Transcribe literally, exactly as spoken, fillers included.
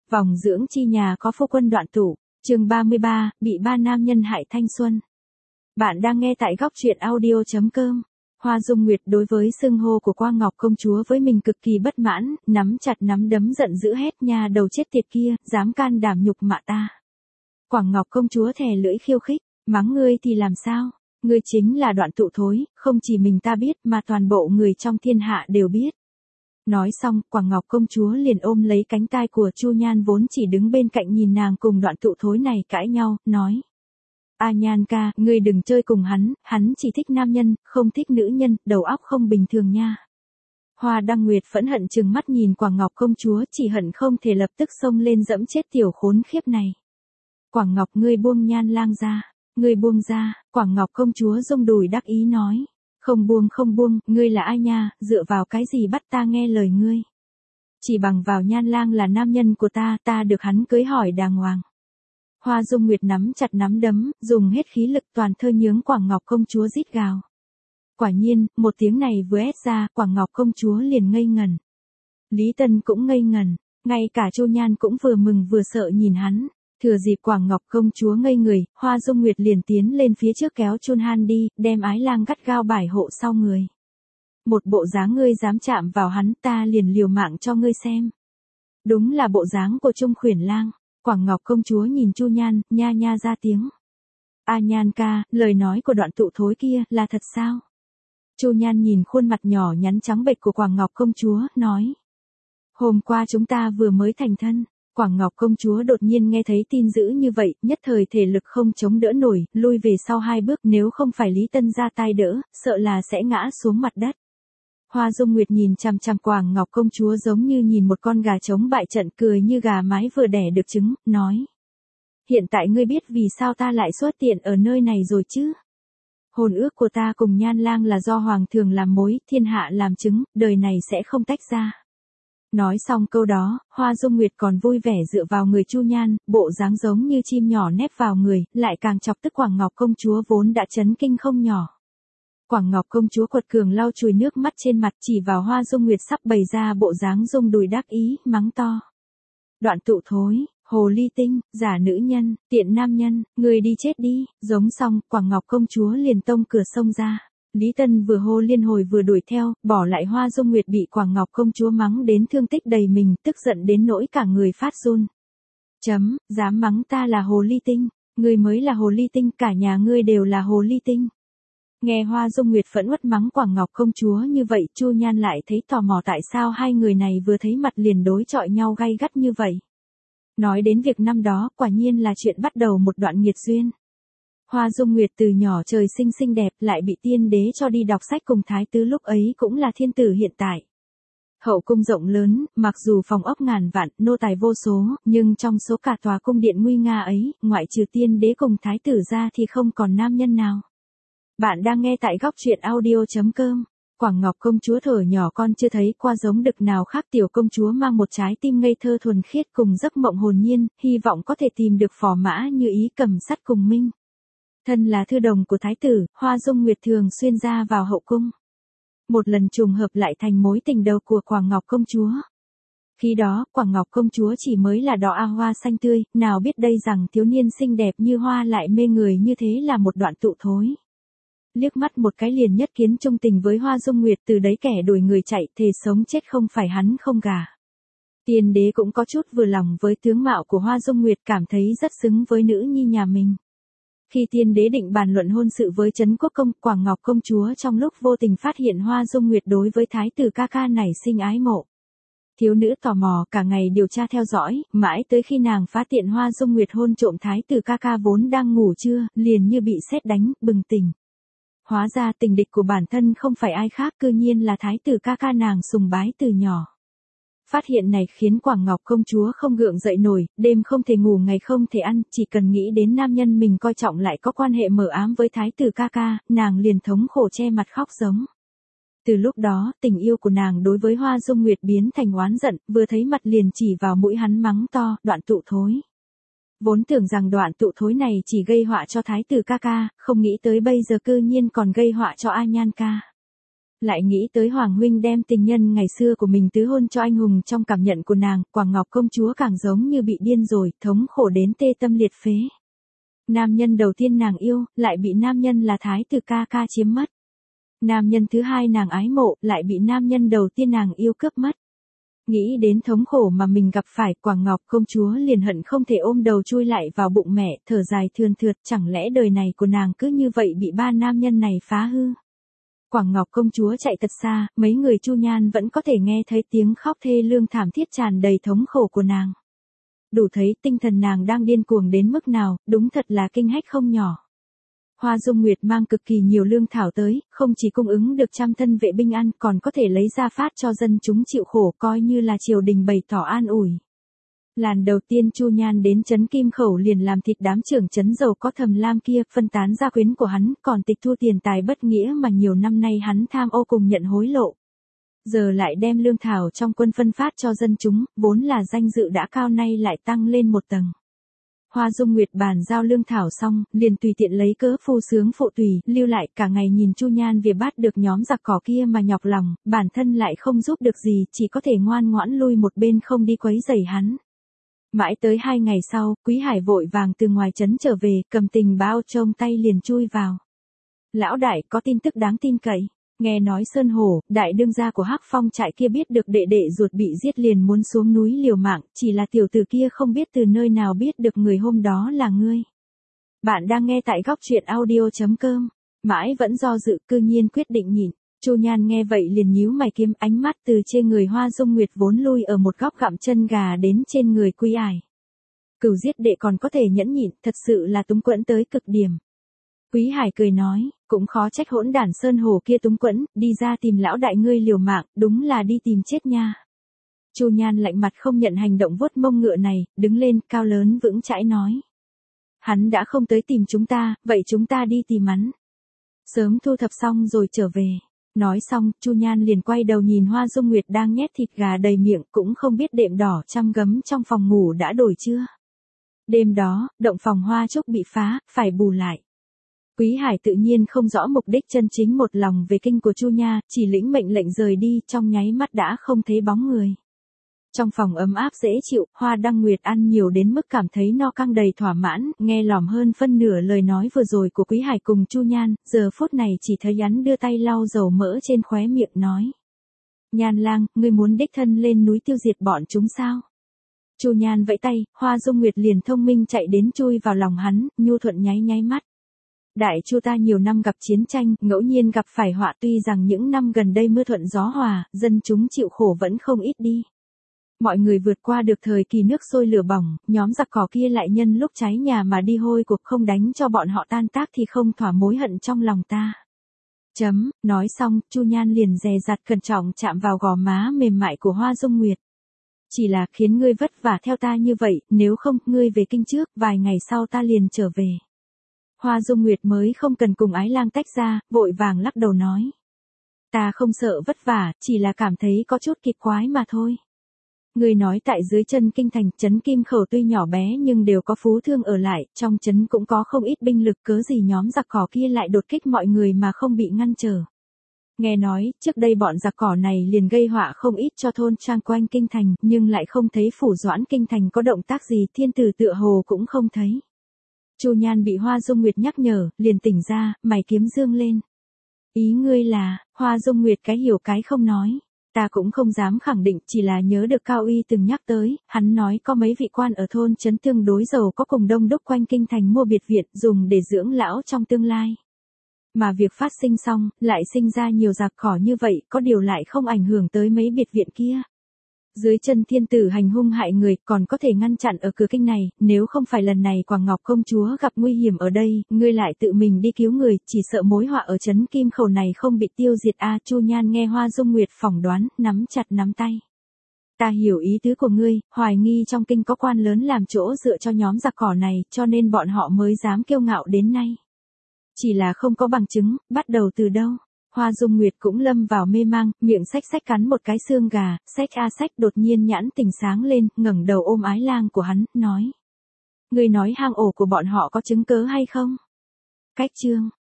Vòng dưỡng chi nhà có phu quân Đoạn Tụ, chương ba mươi ba, bị ba nam nhân hại thanh xuân. Bạn đang nghe tại góc truyện audio chấm com. Hoa Dung Nguyệt đối với xưng hô của Quang Ngọc công chúa với mình cực kỳ bất mãn, nắm chặt nắm đấm giận dữ hét nhà đầu chết tiệt kia, dám can đảm nhục mạ ta. Quảng Ngọc công chúa thè lưỡi khiêu khích, mắng ngươi thì làm sao? Ngươi chính là Đoạn Tụ thối, không chỉ mình ta biết mà toàn bộ người trong thiên hạ đều biết. Nói xong, Quảng Ngọc công chúa liền ôm lấy cánh tai của Chu Nhan vốn chỉ đứng bên cạnh nhìn nàng cùng Đoạn Tụ thối này cãi nhau, nói. A Nhan ca, ngươi đừng chơi cùng hắn, hắn chỉ thích nam nhân, không thích nữ nhân, đầu óc không bình thường nha. Hoa Đăng Nguyệt phẫn hận trừng mắt nhìn Quảng Ngọc công chúa, chỉ hận không thể lập tức xông lên dẫm chết tiểu khốn khiếp này. Quảng Ngọc ngươi buông Nhan lang ra, ngươi buông ra, Quảng Ngọc công chúa rung đùi đắc ý nói. Không buông không buông, ngươi là ai nha, dựa vào cái gì bắt ta nghe lời ngươi. Chỉ bằng vào Nhan lang là nam nhân của ta, ta được hắn cưới hỏi đàng hoàng. Hoa Dung Nguyệt nắm chặt nắm đấm, dùng hết khí lực toàn thơ nhướng Quảng Ngọc công chúa rít gào. Quả nhiên, một tiếng này vừa hét ra, Quảng Ngọc công chúa liền ngây ngẩn. Lý Tân cũng ngây ngẩn, ngay cả Chu Nhan cũng vừa mừng vừa sợ nhìn hắn. Thừa dịp Quảng Ngọc công chúa ngây người, Hoa Dung Nguyệt liền tiến lên phía trước kéo Chun Han đi, đem Ái Lang gắt gao bảo hộ sau người. Một bộ dáng ngươi dám chạm vào hắn, ta liền liều mạng cho ngươi xem. Đúng là bộ dáng của Trung Khuyển Lang. Quảng Ngọc công chúa nhìn Chu Nhan, nha nha ra tiếng. A Nhan ca, lời nói của Đoạn Tụ thối kia là thật sao? Chu Nhan nhìn khuôn mặt nhỏ nhắn trắng bệch của Quảng Ngọc công chúa, nói. Hôm qua chúng ta vừa mới thành thân. Quảng Ngọc công chúa đột nhiên nghe thấy tin dữ như vậy, nhất thời thể lực không chống đỡ nổi, lui về sau hai bước, nếu không phải Lý Tân ra tay đỡ, sợ là sẽ ngã xuống mặt đất. Hoa Dung Nguyệt nhìn chằm chằm Quảng Ngọc công chúa giống như nhìn một con gà trống bại trận, cười như gà mái vừa đẻ được trứng, nói. Hiện tại ngươi biết vì sao ta lại xuất hiện ở nơi này rồi chứ? Hôn ước của ta cùng Nhan lang là do Hoàng thường làm mối, thiên hạ làm chứng, đời này sẽ không tách ra. Nói xong câu đó, Hoa Dung Nguyệt còn vui vẻ dựa vào người Chu Nhan, bộ dáng giống như chim nhỏ nép vào người, lại càng chọc tức Quảng Ngọc công chúa vốn đã chấn kinh không nhỏ. Quảng Ngọc công chúa quật cường lau chùi nước mắt trên mặt, chỉ vào Hoa Dung Nguyệt sắp bày ra bộ dáng rung đùi đắc ý, mắng to. Đoạn Tụ thối, hồ ly tinh, giả nữ nhân, tiện nam nhân, người đi chết đi, giống xong, Quảng Ngọc công chúa liền tông cửa xông ra. Lý Tân vừa hô liên hồi vừa đuổi theo, bỏ lại Hoa Dung Nguyệt bị Quảng Ngọc công chúa mắng đến thương tích đầy mình, tức giận đến nỗi cả người phát run. Chấm, dám mắng ta là hồ ly tinh, ngươi mới là hồ ly tinh, cả nhà ngươi đều là hồ ly tinh. Nghe Hoa Dung Nguyệt phẫn uất mắng Quảng Ngọc công chúa như vậy, Chu Nhan lại thấy tò mò tại sao hai người này vừa thấy mặt liền đối chọi nhau gay gắt như vậy. Nói đến việc năm đó, quả nhiên là chuyện bắt đầu một đoạn nghiệt duyên. Hoa Dung Nguyệt từ nhỏ trời sinh xinh đẹp, lại bị tiên đế cho đi đọc sách cùng thái tứ, lúc ấy cũng là thiên tử hiện tại. Hậu cung rộng lớn, mặc dù phòng ốc ngàn vạn, nô tài vô số, nhưng trong số cả tòa cung điện nguy nga ấy, ngoại trừ tiên đế cùng thái tử ra thì không còn nam nhân nào. Bạn đang nghe tại góc truyện audio chấm com. Quảng Ngọc công chúa thở nhỏ con chưa thấy qua giống đực nào khác, tiểu công chúa mang một trái tim ngây thơ thuần khiết cùng giấc mộng hồn nhiên, hy vọng có thể tìm được phò mã như ý cầm sắt cùng minh. Thân là thư đồng của thái tử, Hoa Dung Nguyệt thường xuyên ra vào hậu cung. Một lần trùng hợp lại thành mối tình đầu của Quảng Ngọc công chúa. Khi đó, Quảng Ngọc công chúa chỉ mới là đóa hoa xanh tươi, nào biết đây rằng thiếu niên xinh đẹp như hoa lại mê người như thế là một Đoạn Tụ thối. Liếc mắt một cái liền nhất kiến trung tình với Hoa Dung Nguyệt, từ đấy kẻ đuổi người chạy, thề sống chết không phải hắn không gả. Tiên đế cũng có chút vừa lòng với tướng mạo của Hoa Dung Nguyệt, cảm thấy rất xứng với nữ nhi nhà mình. Khi tiên đế định bàn luận hôn sự với Trấn Quốc công, Quảng Ngọc công chúa trong lúc vô tình phát hiện Hoa Dung Nguyệt đối với thái tử ca ca nảy sinh ái mộ. Thiếu nữ tò mò cả ngày điều tra theo dõi, mãi tới khi nàng phát hiện Hoa Dung Nguyệt hôn trộm thái tử ca ca vốn đang ngủ trưa, liền như bị sét đánh, bừng tỉnh. Hóa ra tình địch của bản thân không phải ai khác, cư nhiên là thái tử ca ca nàng sùng bái từ nhỏ. Phát hiện này khiến Quảng Ngọc công chúa không gượng dậy nổi, đêm không thể ngủ ngày không thể ăn, chỉ cần nghĩ đến nam nhân mình coi trọng lại có quan hệ mờ ám với thái tử ca ca, nàng liền thống khổ che mặt khóc giống. Từ lúc đó, tình yêu của nàng đối với Hoa Dung Nguyệt biến thành oán giận, vừa thấy mặt liền chỉ vào mũi hắn mắng to, Đoạn Tụ thối. Vốn tưởng rằng Đoạn Tụ thối này chỉ gây họa cho thái tử ca ca, không nghĩ tới bây giờ cư nhiên còn gây họa cho A Nhan ca. Lại nghĩ tới Hoàng huynh đem tình nhân ngày xưa của mình tứ hôn cho anh hùng, trong cảm nhận của nàng, Quảng Ngọc công chúa càng giống như bị điên rồi, thống khổ đến tê tâm liệt phế. Nam nhân đầu tiên nàng yêu, lại bị nam nhân là thái tử ca ca chiếm mất. Nam nhân thứ hai nàng ái mộ, lại bị nam nhân đầu tiên nàng yêu cướp mất. Nghĩ đến thống khổ mà mình gặp phải, Quảng Ngọc công chúa liền hận không thể ôm đầu chui lại vào bụng mẹ, thở dài thườn thượt, chẳng lẽ đời này của nàng cứ như vậy bị ba nam nhân này phá hư. Quảng Ngọc công chúa chạy thật xa, mấy người Chu Nhan vẫn có thể nghe thấy tiếng khóc thê lương thảm thiết tràn đầy thống khổ của nàng. Đủ thấy tinh thần nàng đang điên cuồng đến mức nào, đúng thật là kinh hách không nhỏ. Hoa Dung Nguyệt mang cực kỳ nhiều lương thảo tới, không chỉ cung ứng được trăm thân vệ binh ăn, còn có thể lấy ra phát cho dân chúng chịu khổ, coi như là triều đình bày tỏ an ủi. Làn đầu tiên Chu Nhan đến trấn Kim Khẩu liền làm thịt đám trưởng trấn giàu có Thầm Lam kia, phân tán gia quyến của hắn, còn tịch thu tiền tài bất nghĩa mà nhiều năm nay hắn tham ô cùng nhận hối lộ. Giờ lại đem lương thảo trong quân phân phát cho dân chúng, vốn là danh dự đã cao nay lại tăng lên một tầng. Hoa Dung Nguyệt bàn giao lương thảo xong, liền tùy tiện lấy cớ phu sướng phụ tùy, lưu lại cả ngày nhìn Chu Nhan về bắt được nhóm giặc cỏ kia mà nhọc lòng, bản thân lại không giúp được gì, chỉ có thể ngoan ngoãn lui một bên không đi quấy rầy hắn. Mãi tới hai ngày sau, Quý Hải vội vàng từ ngoài trấn trở về, cầm tình báo trong tay liền chui vào. Lão đại, có tin tức đáng tin cậy. Nghe nói Sơn Hổ, đại đương gia của Hắc Phong trại kia biết được đệ đệ ruột bị giết liền muốn xuống núi liều mạng, chỉ là tiểu tử kia không biết từ nơi nào biết được người hôm đó là ngươi. Bạn đang nghe tại góc truyện audio chấm com. Mãi vẫn do dự, cư nhiên quyết định nhịn. Chu Nhan nghe vậy liền nhíu mày kiếm, ánh mắt từ trên người Hoa Dung Nguyệt vốn lui ở một góc gặm chân gà đến trên người Quý Ải. Cửu giết đệ còn có thể nhẫn nhịn, thật sự là túng quẫn tới cực điểm. Quý Hải cười nói, cũng khó trách hỗn đản Sơn Hổ kia túng quẫn, đi ra tìm lão đại ngươi liều mạng, đúng là đi tìm chết nha. Chu Nhan lạnh mặt không nhận hành động vuốt mông ngựa này, đứng lên, cao lớn vững chãi nói. Hắn đã không tới tìm chúng ta, vậy chúng ta đi tìm hắn. Sớm thu thập xong rồi trở về. Nói xong, Chu Nhan liền quay đầu nhìn Hoa Dung Nguyệt đang nhét thịt gà đầy miệng, cũng không biết đệm đỏ trăm gấm trong phòng ngủ đã đổi chưa. Đêm đó, động phòng Hoa Trúc bị phá, phải bù lại. Quý Hải tự nhiên không rõ mục đích chân chính một lòng về kinh của Chu Nha, chỉ lĩnh mệnh lệnh rời đi, trong nháy mắt đã không thấy bóng người. Trong phòng ấm áp dễ chịu, Hoa Đăng Nguyệt ăn nhiều đến mức cảm thấy no căng đầy thỏa mãn, nghe lỏm hơn phân nửa lời nói vừa rồi của Quý Hải cùng Chu Nhan, giờ phút này chỉ thấy hắn đưa tay lau dầu mỡ trên khóe miệng nói. Nhan lang, ngươi muốn đích thân lên núi tiêu diệt bọn chúng sao? Chu Nhan vẫy tay, Hoa Dung Nguyệt liền thông minh chạy đến chui vào lòng hắn, nhu thuận nháy nháy mắt. Đại Chu ta nhiều năm gặp chiến tranh, ngẫu nhiên gặp phải họa, tuy rằng những năm gần đây mưa thuận gió hòa, dân chúng chịu khổ vẫn không ít đi. Mọi người vượt qua được thời kỳ nước sôi lửa bỏng, nhóm giặc cỏ kia lại nhân lúc cháy nhà mà đi hôi cuộc, không đánh cho bọn họ tan tác thì không thỏa mối hận trong lòng ta. Chấm, nói xong, Chu Nhan liền dè dặt cẩn trọng chạm vào gò má mềm mại của Hoa Dung Nguyệt. Chỉ là khiến ngươi vất vả theo ta như vậy, nếu không, ngươi về kinh trước, vài ngày sau ta liền trở về. Hoa Dung Nguyệt mới không cần cùng Ái Lang tách ra, vội vàng lắc đầu nói. Ta không sợ vất vả, chỉ là cảm thấy có chút kỳ quái mà thôi. Người nói tại dưới chân kinh thành, trấn Kim Khẩu tuy nhỏ bé nhưng đều có phú thương ở lại, trong trấn cũng có không ít binh lực, cớ gì nhóm giặc cỏ kia lại đột kích mọi người mà không bị ngăn trở. Nghe nói, trước đây bọn giặc cỏ này liền gây họa không ít cho thôn trang quanh kinh thành, nhưng lại không thấy phủ doãn kinh thành có động tác gì, thiên tử tựa hồ cũng không thấy. Chu Nhan bị Hoa Dung Nguyệt nhắc nhở, liền tỉnh ra, mày kiếm dương lên. Ý ngươi là, Hoa Dung Nguyệt cái hiểu cái không nói. Ta cũng không dám khẳng định, chỉ là nhớ được Cao Uy từng nhắc tới, hắn nói có mấy vị quan ở thôn trấn tương đối giàu có cùng đông đúc quanh kinh thành mua biệt viện dùng để dưỡng lão trong tương lai. Mà việc phát sinh xong, lại sinh ra nhiều giặc cỏ như vậy, có điều lại không ảnh hưởng tới mấy biệt viện kia. Dưới chân thiên tử hành hung hại người, còn có thể ngăn chặn ở cửa kinh này, nếu không phải lần này Quảng Ngọc công chúa gặp nguy hiểm ở đây, ngươi lại tự mình đi cứu người, chỉ sợ mối họa ở trấn Kim Khẩu này không bị tiêu diệt a. Chu Nhan nghe Hoa Dung Nguyệt phỏng đoán, nắm chặt nắm tay. Ta hiểu ý tứ của ngươi, hoài nghi trong kinh có quan lớn làm chỗ dựa cho nhóm giặc cỏ này, cho nên bọn họ mới dám kiêu ngạo đến nay. Chỉ là không có bằng chứng, bắt đầu từ đâu. Hoa Dung Nguyệt cũng lâm vào mê mang, miệng xách xách cắn một cái xương gà, xách a xách đột nhiên nhãn tình sáng lên, ngẩng đầu ôm Ái Lang của hắn, nói. Ngươi nói hang ổ của bọn họ có chứng cớ hay không? Cách chương,